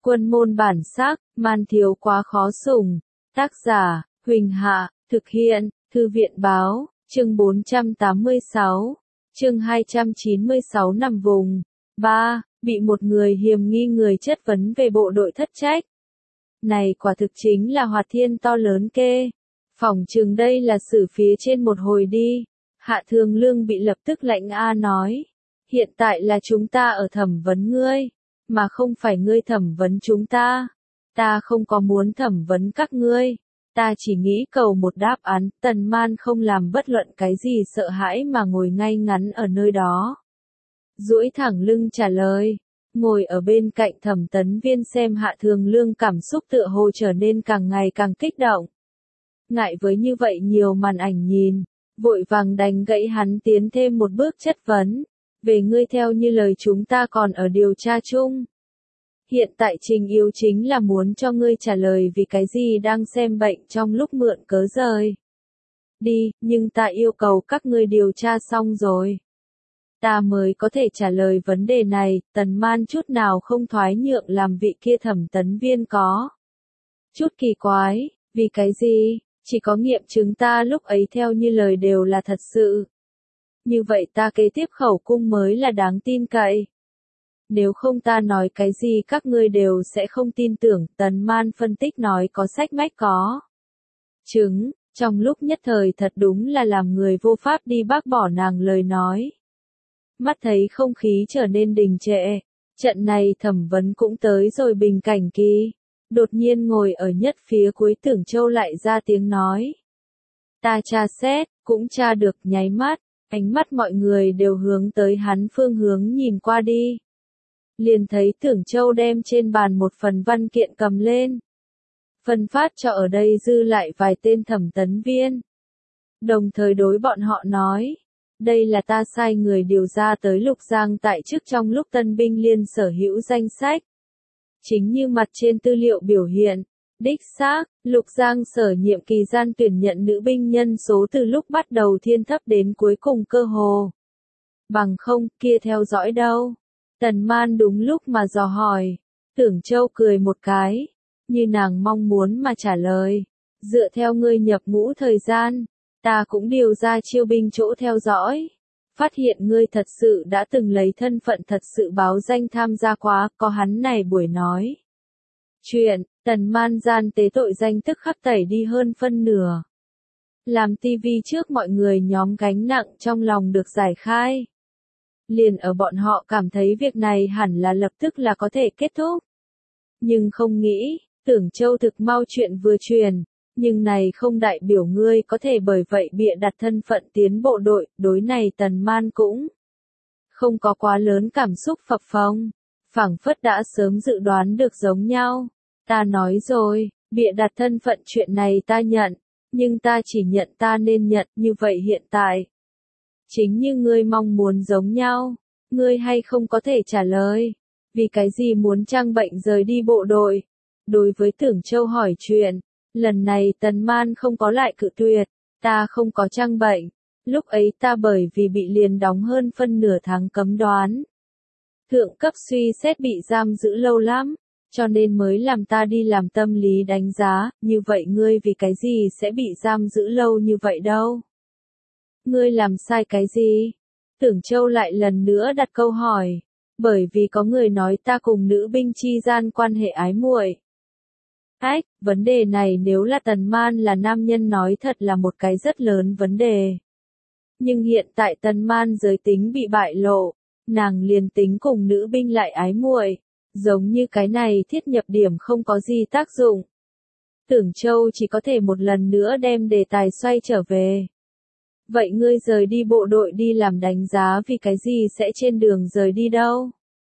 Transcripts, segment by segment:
Quân môn bản sắc, man thiếu quá khó sủng. Tác giả, Huỳnh Hạ, thực hiện, Thư viện báo, chương 486, chương 296 nằm vùng. 3. Bị một người hiềm nghi người chất vấn về bộ đội thất trách. Này quả thực chính là hoạt thiên to lớn kê. Phỏng chừng đây là xử phía trên một hồi đi. Hạ Thường Lương bị lập tức lạnh nói. Hiện tại là chúng ta ở thẩm vấn ngươi, mà không phải ngươi thẩm vấn chúng ta. Ta không có muốn thẩm vấn các ngươi. Ta chỉ nghĩ cầu một đáp án. Tần Man không làm bất luận cái gì sợ hãi mà ngồi ngay ngắn ở nơi đó. Duỗi thẳng lưng trả lời. Ngồi ở bên cạnh Thẩm Tấn Viên xem Hạ Thường Lương cảm xúc tựa hồ trở nên càng ngày càng kích động. Ngại với như vậy nhiều màn ảnh nhìn, vội vàng đánh gãy hắn tiến thêm một bước chất vấn. Về ngươi theo như lời chúng ta còn ở điều tra chung. Hiện tại Trình Yếu chính là muốn cho ngươi trả lời vì cái gì đang xem bệnh trong lúc mượn cớ rời đi, nhưng ta yêu cầu các ngươi điều tra xong rồi. Ta mới có thể trả lời vấn đề này. Tần Man chút nào không thoái nhượng làm vị kia Thẩm Tấn Viên có chút kỳ quái. Vì cái gì? Chỉ có nghiệm chứng ta lúc ấy theo như lời đều là thật sự. Như vậy ta kế tiếp khẩu cung mới là đáng tin cậy. Nếu không ta nói cái gì các ngươi đều sẽ không tin tưởng. Tần Man phân tích nói có sách mách có chứng. Trong lúc nhất thời thật đúng là làm người vô pháp đi bác bỏ nàng lời nói. Mắt thấy không khí trở nên đình trệ. Trận này thẩm vấn cũng tới rồi bình cảnh kỳ. Đột nhiên ngồi ở nhất phía cuối Tưởng Châu lại ra tiếng nói. Ta tra xét, cũng tra được. Nháy mắt, ánh mắt mọi người đều hướng tới hắn phương hướng nhìn qua đi. Liền thấy Tưởng Châu đem trên bàn một phần văn kiện cầm lên. Phân phát cho ở đây dư lại vài tên Thẩm Tấn Viên. Đồng thời đối bọn họ nói. Đây là ta sai người điều ra tới Lục Giang tại chức trong lúc tân binh liên sở hữu danh sách. Chính như mặt trên tư liệu biểu hiện, đích xác, Lục Giang sở nhiệm kỳ gian tuyển nhận nữ binh nhân số từ lúc bắt đầu thiên thấp đến cuối cùng cơ hồ. Bằng không, kia theo dõi đâu? Tần Man đúng lúc mà dò hỏi. Tưởng Châu cười một cái, như nàng mong muốn mà trả lời. Dựa theo ngươi nhập ngũ thời gian, ta cũng điều ra chiêu binh chỗ theo dõi. Phát hiện ngươi thật sự đã từng lấy thân phận thật sự báo danh tham gia quá, có hắn này buổi nói. Chuyện, Tần Man gian tế tội danh tức khắc tẩy đi hơn phân nửa. Làm TV trước mọi người nhóm gánh nặng trong lòng được giải khai. Liền ở bọn họ cảm thấy việc này hẳn là lập tức là có thể kết thúc. Nhưng không nghĩ, Tưởng Châu thực mau chuyện vừa truyền. Nhưng này không đại biểu ngươi có thể bởi vậy bịa đặt thân phận tiến bộ đội. Đối này Tần Man cũng không có quá lớn cảm xúc phập phồng. Phảng phất đã sớm dự đoán được giống nhau. Ta nói rồi, bịa đặt thân phận chuyện này ta nhận. Nhưng ta chỉ nhận ta nên nhận. Như vậy hiện tại, chính như ngươi mong muốn giống nhau, ngươi hay không có thể trả lời. Vì cái gì muốn trang bệnh rời đi bộ đội? Đối với Tưởng Châu hỏi chuyện, lần này Tần Man không có lại cự tuyệt. Ta không có trang bệnh. Lúc ấy ta bởi vì bị liền đóng hơn phân nửa tháng cấm đoán. Thượng cấp suy xét bị giam giữ lâu lắm, cho nên mới làm ta đi làm tâm lý đánh giá. Như vậy ngươi vì cái gì sẽ bị giam giữ lâu như vậy đâu? Ngươi làm sai cái gì? Tưởng Châu lại lần nữa đặt câu hỏi. Bởi vì có người nói ta cùng nữ binh chi gian quan hệ ái muội. Ách, vấn đề này nếu là Tần Man là nam nhân nói thật là một cái rất lớn vấn đề. Nhưng hiện tại Tần Man giới tính bị bại lộ, nàng liền tính cùng nữ binh lại ái muội, giống như cái này thiết nhập điểm không có gì tác dụng. Tưởng Châu chỉ có thể một lần nữa đem đề tài xoay trở về. Vậy ngươi rời đi bộ đội đi làm đánh giá vì cái gì sẽ trên đường rời đi đâu?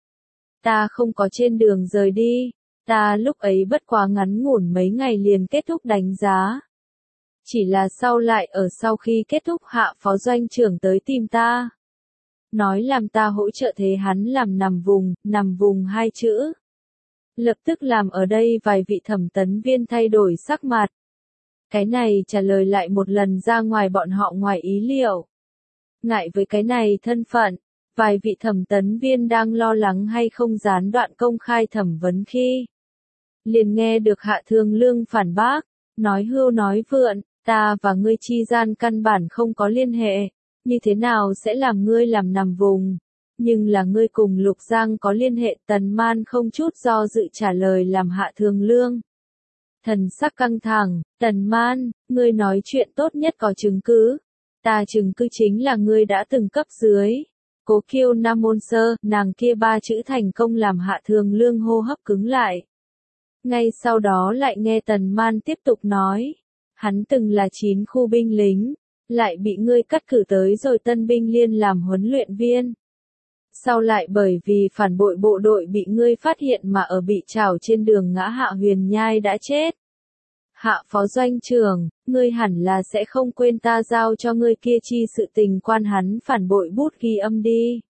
Ta không có trên đường rời đi. Ta lúc ấy bất quá ngắn ngủn mấy ngày liền kết thúc đánh giá. Chỉ là sau khi kết thúc hạ phó doanh trưởng tới tìm ta. Nói làm ta hỗ trợ thế hắn làm nằm vùng hai chữ. Lập tức làm ở đây vài vị Thẩm Tấn Viên thay đổi sắc mặt. Cái này trả lời lại một lần ra ngoài bọn họ ngoài ý liệu. Ngại với cái này thân phận, vài vị Thẩm Tấn Viên đang lo lắng hay không gián đoạn công khai thẩm vấn khi liền nghe được Hạ Thường Lương phản bác, nói hưu nói vượn, ta và ngươi chi gian căn bản không có liên hệ, như thế nào sẽ làm ngươi làm nằm vùng, nhưng là ngươi cùng Lục Giang có liên hệ. Tần Man không chút do dự trả lời làm Hạ Thường Lương thần sắc căng thẳng. Tần Man, ngươi nói chuyện tốt nhất có chứng cứ, ta chứng cứ chính là ngươi đã từng cấp dưới Cố Kiêu Nam Môn Sơ, nàng kia ba chữ thành công làm Hạ Thường Lương hô hấp cứng lại. Ngay sau đó lại nghe Tần Man tiếp tục nói, hắn từng là 9 khu binh lính, lại bị ngươi cắt cử tới rồi Tân binh liên làm huấn luyện viên. Sau lại bởi vì phản bội bộ đội bị ngươi phát hiện mà ở bị trảo trên đường ngã Hạ Huyền Nhai đã chết. Hạ phó doanh trưởng, ngươi hẳn là sẽ không quên ta giao cho ngươi kia chi sự tình quan hắn phản bội bút ghi âm đi.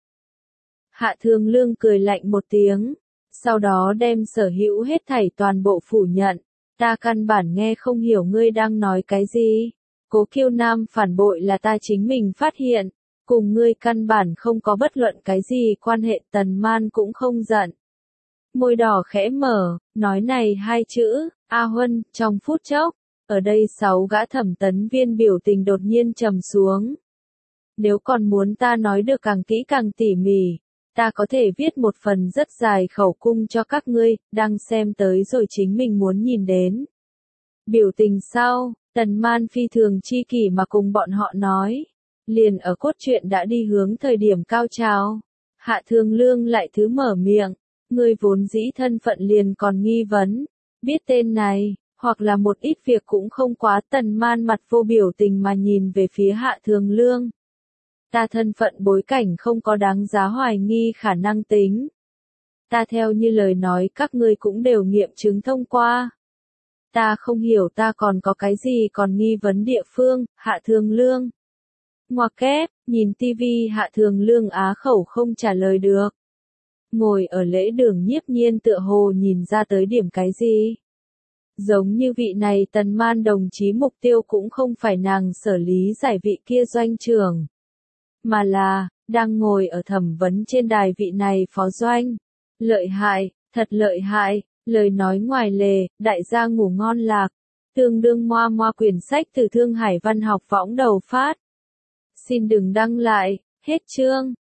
Hạ Thường Lương cười lạnh một tiếng, sau đó đem sở hữu hết thảy toàn bộ phủ nhận, ta căn bản nghe không hiểu ngươi đang nói cái gì. Cố Kiêu Nam phản bội là ta chính mình phát hiện, cùng ngươi căn bản không có bất luận cái gì quan hệ. Tần Man cũng không giận. Môi đỏ khẽ mở, nói này hai chữ, A Huân, trong phút chốc, ở đây 6 gã thẩm tấn viên biểu tình đột nhiên trầm xuống. Nếu còn muốn ta nói được càng kỹ càng tỉ mỉ, ta có thể viết một phần rất dài khẩu cung cho các ngươi, đang xem tới rồi chính mình muốn nhìn đến. Biểu tình sau, Tần Man phi thường chi kỷ mà cùng bọn họ nói, liền ở cốt truyện đã đi hướng thời điểm cao trào. Hạ Thường Lương lại thứ mở miệng, ngươi vốn dĩ thân phận liền còn nghi vấn, biết tên này, hoặc là một ít việc cũng không quá. Tần Man mặt vô biểu tình mà nhìn về phía Hạ Thường Lương. Ta thân phận bối cảnh không có đáng giá hoài nghi khả năng tính. Ta theo như lời nói các ngươi cũng đều nghiệm chứng thông qua. Ta không hiểu ta còn có cái gì còn nghi vấn địa phương. Hạ Thường Lương ngoặc kép, nhìn tivi. Hạ Thường Lương á khẩu không trả lời được. Ngồi ở lễ đường nhiếp nhiên tựa hồ nhìn ra tới điểm cái gì. Giống như vị này Tần Man đồng chí mục tiêu cũng không phải nàng xử lý giải vị kia doanh trưởng, mà là, đang ngồi ở thẩm vấn trên đài vị này phó doanh. Lợi hại, thật lợi hại, lời nói ngoài lề, đại gia ngủ ngon lạc. Tương đương moa moa quyển sách từ Thương Hải Văn học võng đầu phát. Xin đừng đăng lại, hết chương.